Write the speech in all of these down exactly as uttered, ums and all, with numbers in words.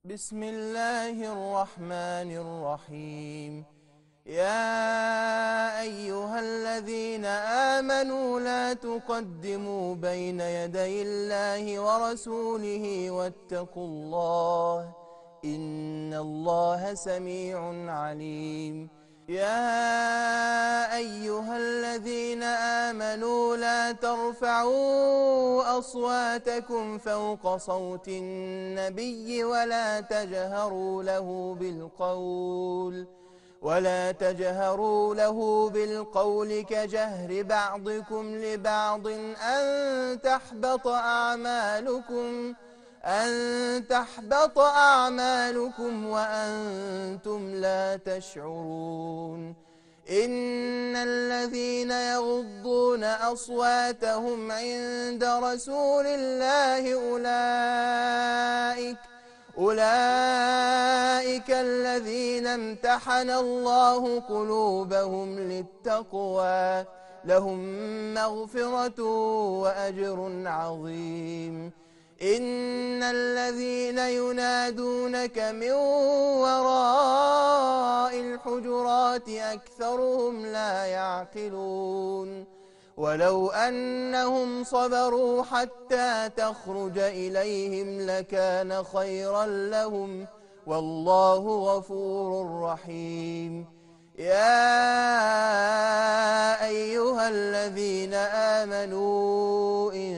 بسم الله الرحمن الرحيم. يا أيها الذين آمنوا لا تقدموا بين يدي الله ورسوله واتقوا الله إن الله سميع عليم. يا أيها الذين آمنوا لا ترفعوا أصواتكم فوق صوت النبي ولا تجهروا له بالقول ولا تجهروا له بالقول كجهر بعضكم لبعض أن تحبط أعمالكم أن تحبط أعمالكم وأنتم لا تشعرون. إن الذين يغضون أصواتهم عند رسول الله أولئك أولئك الذين امتحن الله قلوبهم للتقوى لهم مغفرة وأجر عظيم. إن الذين ينادونك من وراء الحجرات أكثرهم لا يعقلون. ولو أنهم صبروا حتى تخرج إليهم لكان خيرا لهم والله غفور رحيم. يا أيها الذين آمنوا إن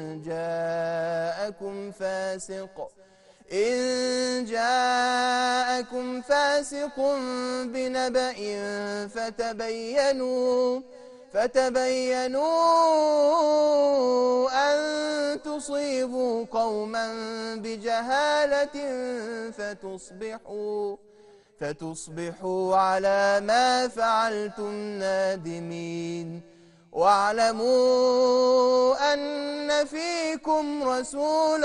جاءكم فاسق إن جاءكم فاسق بنبأ فتبينوا فتبينوا أن تصيبوا قوما بجهالة فتصبحوا فتصبحوا على ما فعلتم نادمين. واعلموا أن فيكم رسول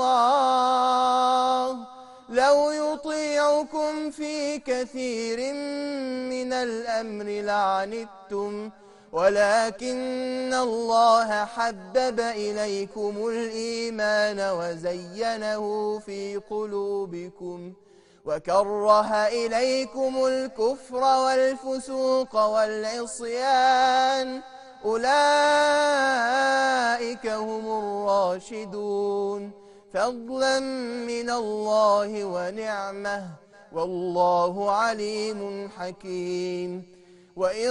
الله لو يطيعكم في كثير من الأمر لعنتم ولكن الله حبب إليكم الإيمان وزينه في قلوبكم وكره إليكم الكفر والفسوق والعصيان أولئك هم الراشدون فضلا من الله ونعمه والله عليم حكيم. وإن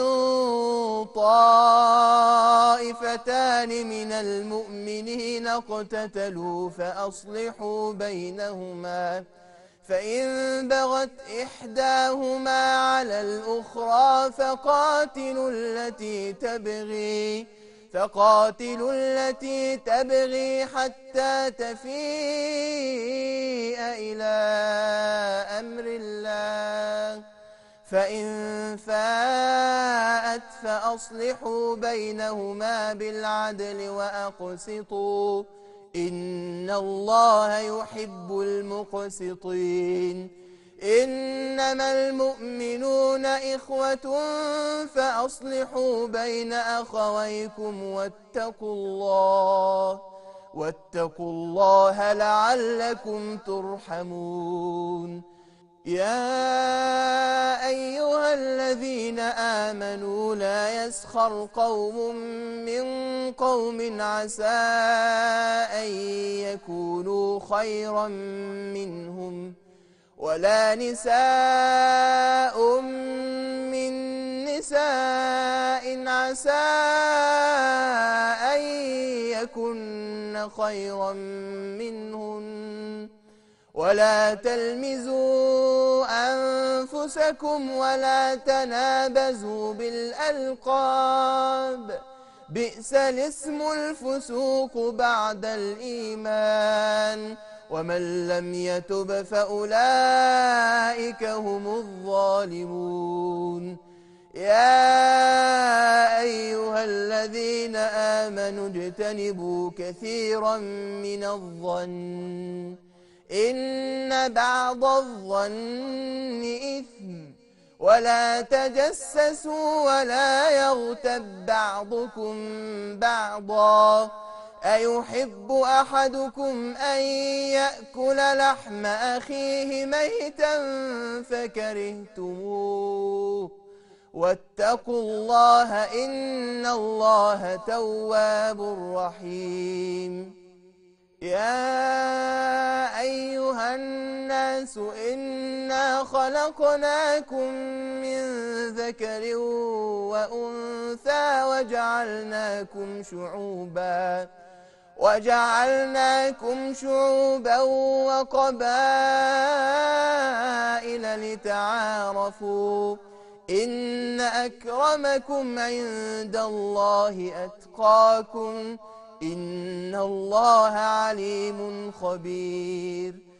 طائفتان من المؤمنين اقتتلوا فأصلحوا بينهما فإن بغت إحداهما على الأخرى فقاتلوا التي تبغي فقاتلوا التي تبغي حتى تفيء إلى أمر الله فإن فاءت فأصلحوا بينهما بالعدل وأقسطوا إن الله يحب المقسطين. إنما المؤمنون إخوة فأصلحوا بين أخويكم واتقوا الله واتقوا الله لعلكم ترحمون. يا أيها الذين آمنوا لا يسخر قوم من قوم عسى أن يكونوا خيرا منهم ولا نساء من نساء عسى أن يكن خيرا منهن ولا تلمزوا أنفسكم ولا تنابزوا بالألقاب بئس الاسم الفسوق بعد الإيمان ومن لم يتب فأولئك هم الظالمون. يا أيها الذين آمنوا اجتنبوا كثيرا من الظن إن بعض الظن إثم ولا تجسسوا ولا يغتب بعضكم بعضا أيحب أحدكم أن يأكل لحم أخيه ميتا فكرهتموه واتقوا الله إن الله تواب رحيم. يا أيها الناس إنا خلقناكم من ذكر وأنثى وجعلناكم شعوبا وجعلناكم شعوبا وقبائل لتعارفوا إن أكرمكم عند الله أتقاكم إن الله عليم خبير.